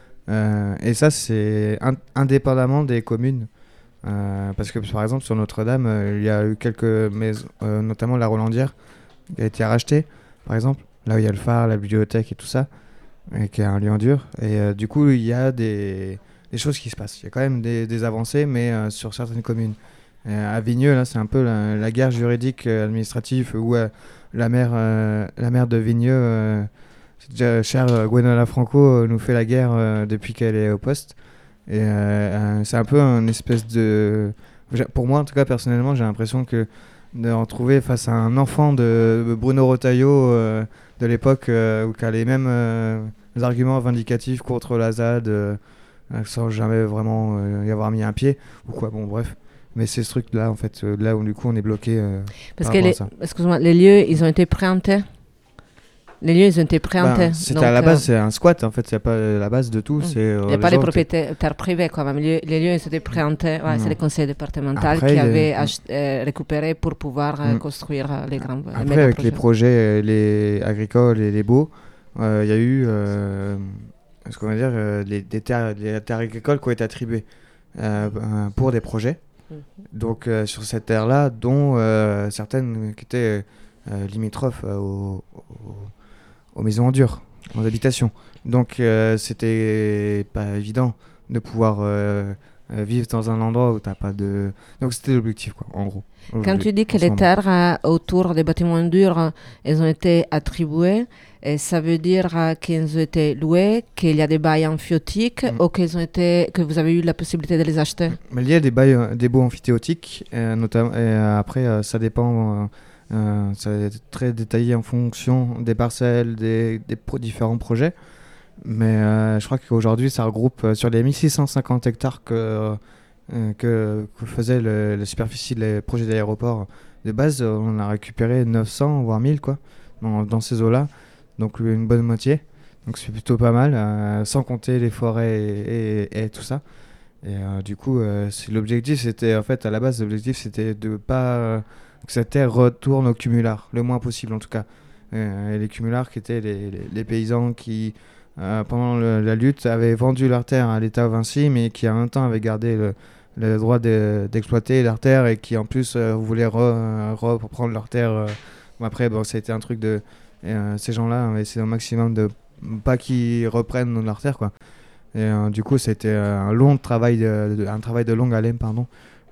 Et ça, c'est indépendamment des communes. Parce que, par exemple, sur Notre-Dame, il y a eu quelques maisons, notamment la Rolandière, qui a été rachetée, par exemple. Là où il y a le phare, la bibliothèque et tout ça, et qui est un lieu en dur. Et du coup, il y a des choses qui se passent. Il y a quand même des avancées, mais sur certaines communes. À Vigneux, là, c'est un peu la guerre juridique administrative où la maire de Vigneux... chère Gwenola Franco nous fait la guerre depuis qu'elle est au poste. Et c'est un peu une espèce de... Pour moi, en tout cas, personnellement, j'ai l'impression que de retrouver face à un enfant de Bruno Retailleau de l'époque qui a les mêmes arguments vindicatifs contre la ZAD sans jamais vraiment y avoir mis un pied ou quoi. Bon, bref. Mais c'est ce truc-là, en fait, là où du coup on est bloqué. Parce que excuse-moi, les lieux, ils ont été préemptés. Les lieux, ils ont été préemptés. C'était à la base, c'est un squat en fait, c'est pas la base de tout. Il n'y a pas les propriétaires privés quand même. Les lieux, ils étaient préemptés. Ouais, c'est le conseil départemental qui avait récupéré pour pouvoir construire les grands. Après, avec les projets les agricoles et les baux, il y a eu ce qu'on va dire, les terres agricoles qui ont été attribuées pour des projets. Donc sur cette terre-là, dont certaines qui étaient limitrophes aux maisons en dur, aux habitations. Donc c'était pas évident de pouvoir vivre dans un endroit où t'as pas de... Donc c'était l'objectif, quoi, en gros. Quand tu dis que les terres autour des bâtiments durs, elles ont été attribuées, et ça veut dire qu'elles ont été louées, qu'il y a des bails amphithéotiques ou que vous avez eu la possibilité de les acheter? Mais il y a des baux amphithéotiques, notamment, et après ça dépend... ça va être très détaillé en fonction des parcelles, des différents projets. Mais je crois qu'aujourd'hui, ça regroupe sur les 1650 hectares que faisait la superficie des projets d'aéroport de base. On a récupéré 900, voire 1000 quoi, dans ces eaux-là. Donc une bonne moitié. Donc c'est plutôt pas mal, sans compter les forêts et tout ça. Et du coup, l'objectif, c'était en fait, à la base, l'objectif, c'était de pas... que cette terre retourne au cumulard, le moins possible en tout cas. Et les cumulards qui étaient les paysans qui, pendant la lutte, avaient vendu leur terre à l'État Vinci, mais qui en même temps avaient gardé le droit d'exploiter leur terre et qui en plus voulaient reprendre leur terre. Après, bon, ça a été un truc de... ces gens-là ont essayé au maximum de pas qu'ils reprennent leur terre, quoi. Et du coup, c'était un travail de longue haleine, pardon.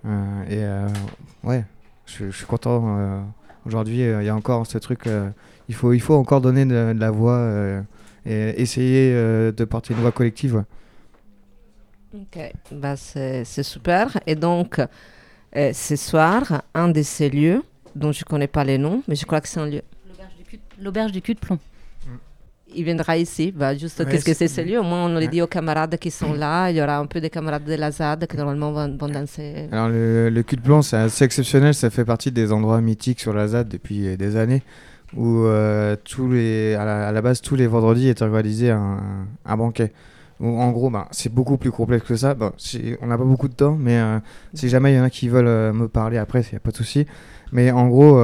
Ouais. Je suis content. Aujourd'hui, il y a encore ce truc. Il faut encore donner de la voix et essayer de porter une voix collective. Ouais. Ok, bah, c'est super. Et donc, ce soir, un de ces lieux, dont je ne connais pas les noms, mais je crois que c'est un lieu. L'auberge du cul de plomb. Il viendra ici. Bah, juste, qu'est-ce que c'est ce lieu? Au moins, on le dit aux camarades qui sont là. Il y aura un peu des camarades de la ZAD qui normalement vont danser. Alors, le cul de plomb, c'est assez exceptionnel. Ça fait partie des endroits mythiques sur la ZAD depuis des années. Où à la base, tous les vendredis est organisé un banquet. Où, en gros, c'est beaucoup plus complexe que ça. Bon, on n'a pas beaucoup de temps, mais si jamais il y en a qui veulent me parler après, il n'y a pas de souci. Mais en gros...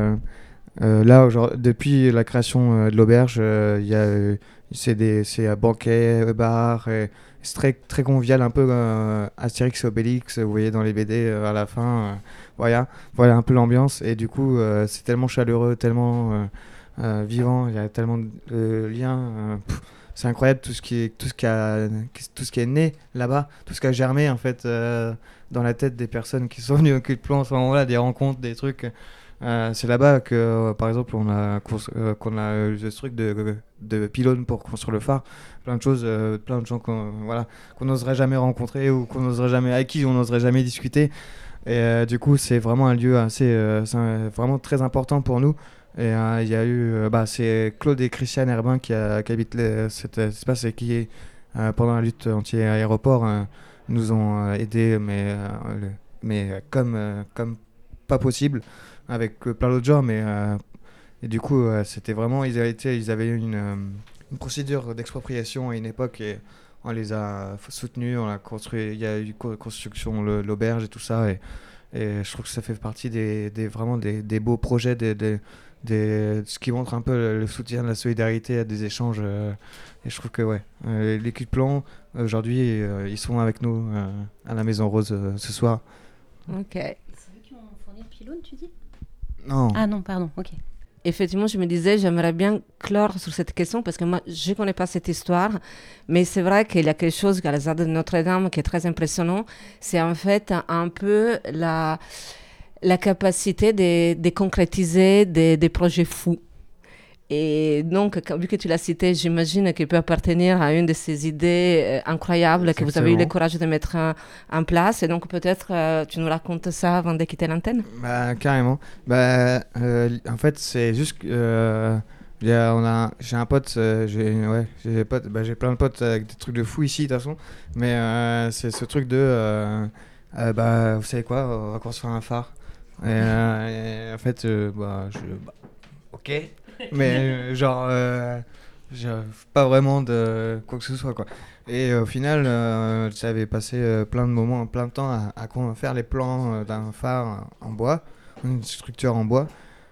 là, depuis la création de l'auberge, c'est banquet, bar, c'est très, très convivial, un peu Astérix et Obélix, vous voyez dans les BD à la fin, voilà un peu l'ambiance, et du coup c'est tellement chaleureux, tellement vivant, il y a tellement de liens, c'est incroyable tout ce qui est né là-bas, tout ce qui a germé en fait dans la tête des personnes qui sont venues au cul de plan à ce moment-là, des rencontres, des trucs. C'est là-bas que, par exemple, qu'on a eu ce truc de pylône pour construire le phare. Plein de choses, plein de gens qu'on n'oserait jamais rencontrer ou avec qui on n'oserait jamais discuter. Et du coup, c'est vraiment un lieu vraiment très important pour nous. Et il y a eu, c'est Claude et Christiane Herbin qui habitent cet espace et qui, pendant la lutte anti-aéroport, nous ont aidés, mais comme pas possible, avec plein d'autres gens. Et du coup, c'était vraiment, ils avaient eu une procédure d'expropriation à une époque et on les a soutenus, on a construit, il y a eu construction l'auberge et tout ça. Et je trouve que ça fait partie vraiment des beaux projets, ce qui montre un peu le soutien de la solidarité, des échanges. Et je trouve que les culs de plan, aujourd'hui, ils sont avec nous à la Maison Rose ce soir. Ok. C'est eux qui ont fourni le pylône, tu dis ? Non. Ah non, pardon, ok. Effectivement, je me disais, j'aimerais bien clore sur cette question parce que moi, je ne connais pas cette histoire, mais c'est vrai qu'il y a quelque chose à la ZAD de Notre-Dame qui est très impressionnant. C'est en fait un peu la capacité de concrétiser des projets fous. Et donc, vu que tu l'as cité, j'imagine qu'il peut appartenir à une de ces idées incroyables que vous avez eu le courage de mettre en place. Et donc, peut-être, tu nous racontes ça avant de quitter l'antenne ? Carrément. En fait, c'est juste que j'ai un pote, j'ai plein de potes avec des trucs de fou ici, de toute façon. Mais c'est ce truc de, vous savez quoi, on va construire un phare. Et en fait, ok. Mais pas vraiment de quoi que ce soit, quoi. Et au final, j'avais passé plein de temps à faire les plans d'un phare en bois, une structure en bois.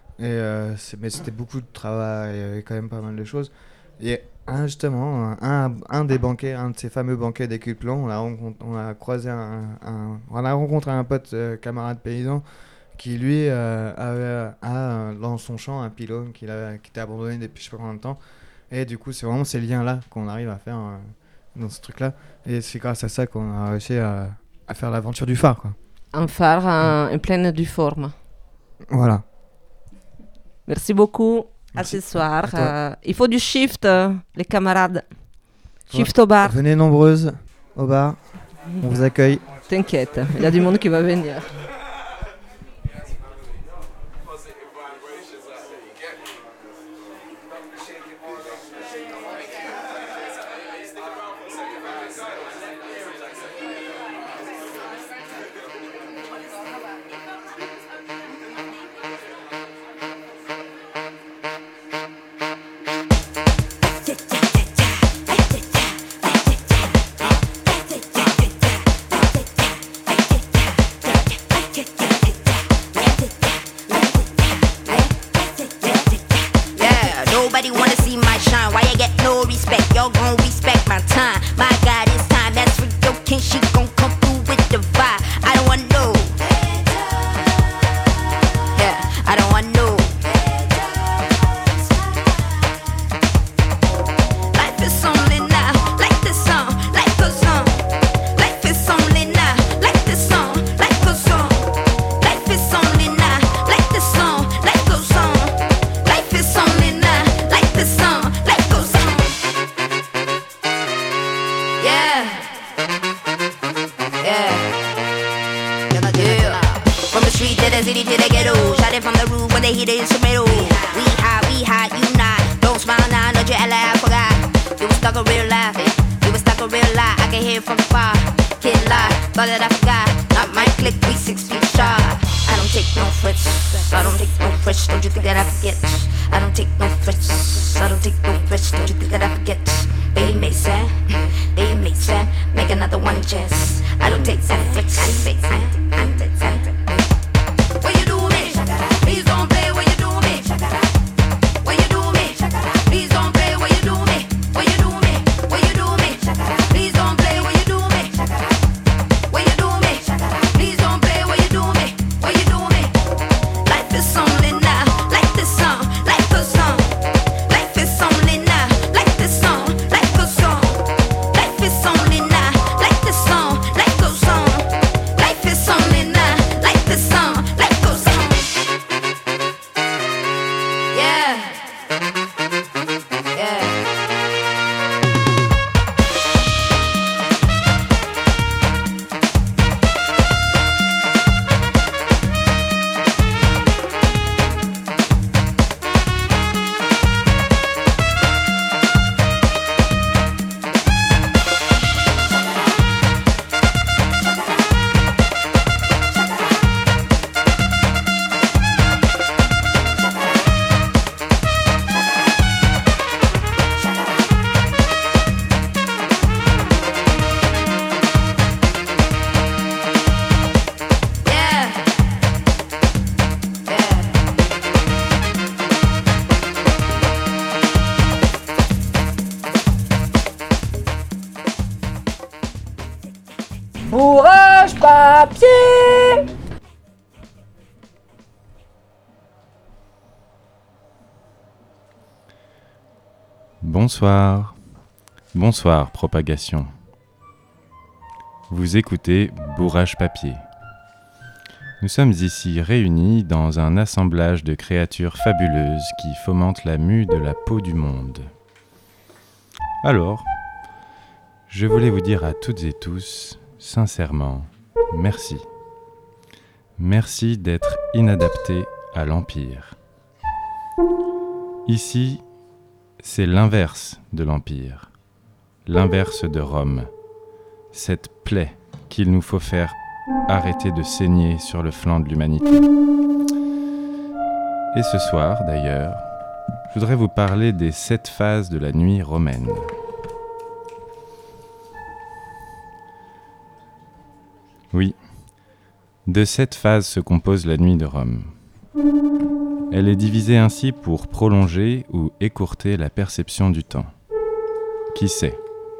Mais c'était beaucoup de travail, il y avait quand même pas mal de choses. Et justement, un des banquets, un de ces fameux banquets des culs de plomb, on a croisé on a rencontré un pote, camarade paysan, qui lui avait dans son champ un pylône qui était abandonné depuis je sais pas combien de temps. Et du coup, c'est vraiment ces liens-là qu'on arrive à faire dans ce truc-là. Et c'est grâce à ça qu'on a réussi à faire l'aventure du phare, quoi. Un phare en pleine du forme. Voilà. Merci beaucoup. Merci. À ce soir. Il faut du shift, les camarades. Shift au bar. Venez nombreuses au bar. On vous accueille. T'inquiète, il y a du monde qui va venir. Like the song, papier. Bonsoir. Bonsoir, propagation. Vous écoutez Bourrage Papier. Nous sommes ici réunis dans un assemblage de créatures fabuleuses qui fomentent la mue de la peau du monde. Alors, je voulais vous dire à toutes et tous, sincèrement, merci. Merci d'être inadaptés à l'Empire. Ici, c'est l'inverse de l'Empire, l'inverse de Rome, cette plaie qu'il nous faut faire arrêter de saigner sur le flanc de l'humanité. Et ce soir, d'ailleurs, je voudrais vous parler des 7 phases de la nuit romaine. Oui, de 7 phases se compose la nuit de Rome. Elle est divisée ainsi pour prolonger ou écourter la perception du temps. Qui sait ?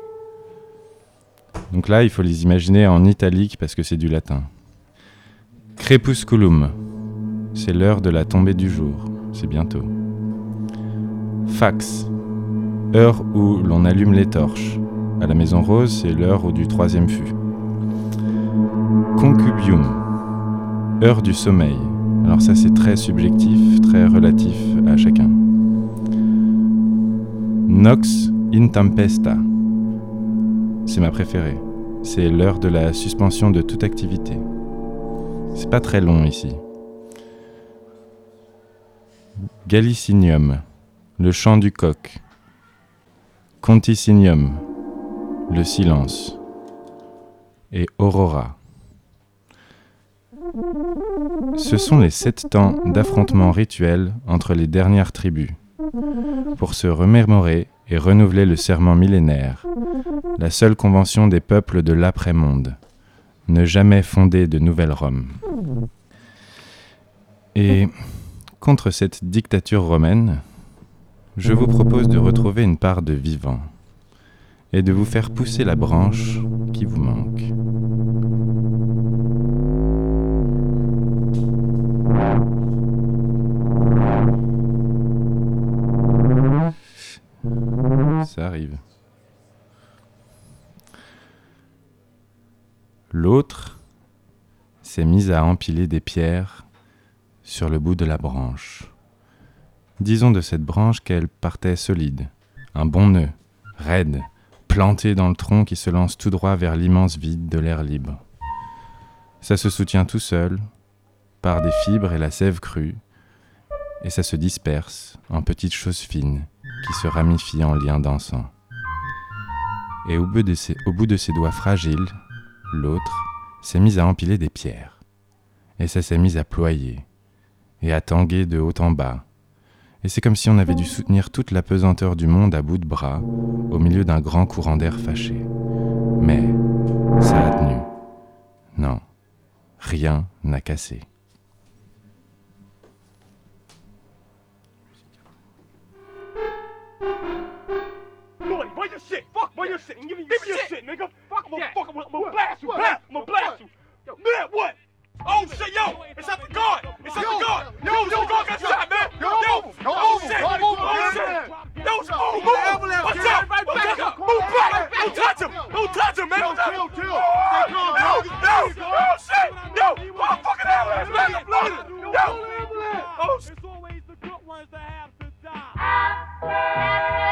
Donc là, il faut les imaginer en italique parce que c'est du latin. Crepusculum, c'est l'heure de la tombée du jour, c'est bientôt. Fax, heure où l'on allume les torches. À la Maison Rose, c'est l'heure du 3e fût. Concubium, heure du sommeil. Alors ça, c'est très subjectif, très relatif à chacun. Nox in tempesta, c'est ma préférée. C'est l'heure de la suspension de toute activité. C'est pas très long ici. Gallicinium, le chant du coq. Conticinium, le silence. Et Aurora. Ce sont les 7 temps d'affrontement rituel entre les dernières tribus, pour se remémorer et renouveler le serment millénaire, la seule convention des peuples de l'après-monde, ne jamais fonder de nouvelle Rome. Et contre cette dictature romaine, je vous propose de retrouver une part de vivant et de vous faire pousser la branche qui vous manque. Ça arrive. L'autre s'est mise à empiler des pierres sur le bout de la branche. Disons de cette branche qu'elle partait solide, un bon nœud, raide, planté dans le tronc qui se lance tout droit vers l'immense vide de l'air libre. Ça se soutient tout seul, par des fibres et la sève crue, et ça se disperse en petites choses fines qui se ramifient en liens dansants. Et au bout de ses doigts fragiles, l'autre s'est mise à empiler des pierres, et ça s'est mis à ployer, et à tanguer de haut en bas, et c'est comme si on avait dû soutenir toute la pesanteur du monde à bout de bras, au milieu d'un grand courant d'air fâché. Mais ça a tenu. Non, rien n'a cassé. Where your shit? Fuck where your shit? Give me your shit, nigga. Fuck that. I'm gonna blast you. I'm gonna blast you. Man, what? Oh shit, yo! It's at the guard! It's at the guard! Yo, the guard got shot, man! Yo! Oh shit! Oh shit! Yo, move! Watch out! Back up! Move back! Don't touch him! Don't touch him, man! Don't touch him! Yo! Oh shit! Yo! Motherfucking ambulance, man! I'm bleeding! Yo! Oh shit! It's always the good ones that have to die.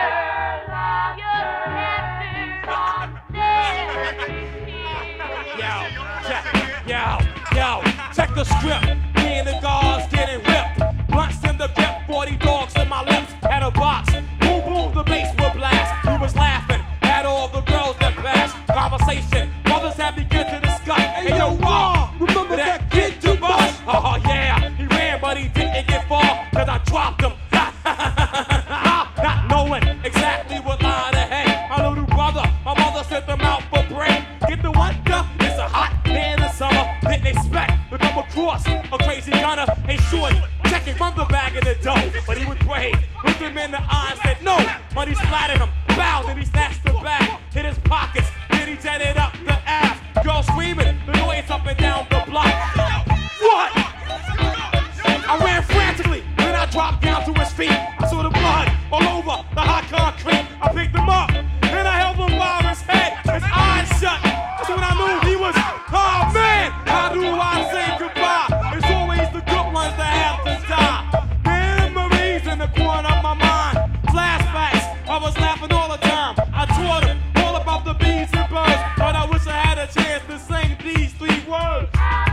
Yo, check the script. Me and the guards getting ripped. Blunts in the grip, 40 dogs in my lips. Had a box. Boom, boom, the bass would blast. We was laughing at all the girls that passed. Conversation, brothers had begun to discuss. Hey, yo, Raw, remember that kid to bust? Oh, yeah, he ran, but he didn't get far. Cause I dropped him. Not knowing exactly what line to hang. My little brother, my mother sent them out for break. Get the wonder, it's a hot day in the summer. Didn't expect to come across a crazy gunner. Hey, shorty, checking from the bag of the dough. But he was brave, looked him in the eye and said no. Money splattered him, bowed and he snatched the bag. Hit his pockets, then he jetted up the ass. Girl screaming, the noise picked him up, and I held him by his head, his eyes shut. That's when I knew he was, oh man, how do I say goodbye? It's always the good ones that have to die. Memories in the corner of my mind, flashbacks, I was laughing all the time. I taught him all about the bees and birds, but I wish I had a chance to sing these 3 words.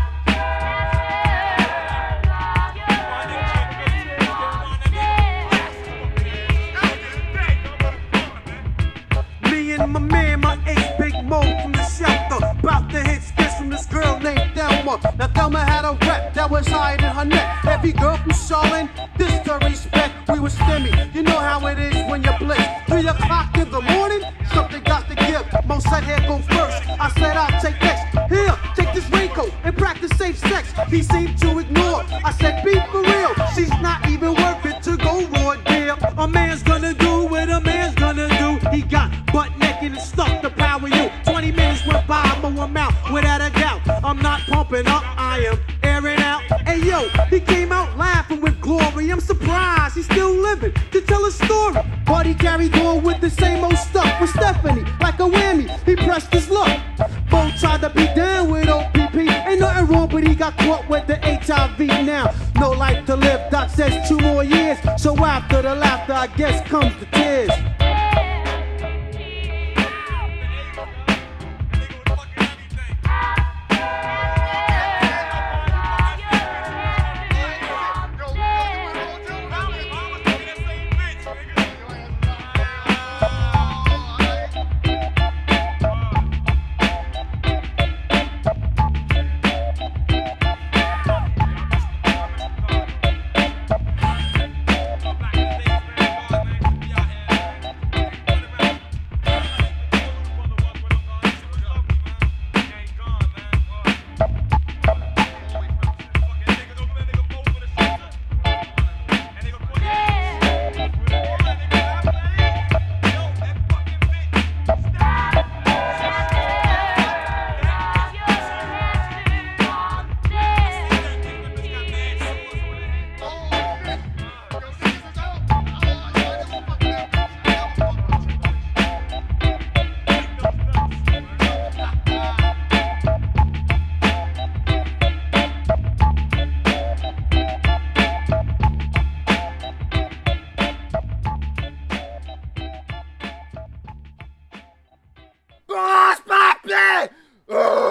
Me and my man, my ace, Big Mo from the shelter, about to hit skits from this girl named Thelma. Now Thelma had a rep that was higher than her neck. Every girl from Charlotte, this to respect. We was stemmy, you know how it is when you blitz. 3 o'clock in the morning, something got to give. Mo said, here go first. I said, I'll take next. Here, take this raincoat and practice safe sex. He seemed to ignore. I said, be for real. She's not even worth it to go raw deal. A man's gonna do what a man's gonna do. He got butt naked and stuck to power you. 20 minutes went by, I'm out without a doubt. I'm not pumping up, I am airing out. Hey yo, he came out laughing with glory. I'm surprised he's still living to tell a story. But he carried on with the same old stuff with Stephanie, like a whammy. He pressed his luck. Both tried to be down with OPP. Ain't nothing wrong, but he got caught with the HIV now. No life to live, Doc says 2 more years. So after the laughter, I guess comes the tears. Grosse papier!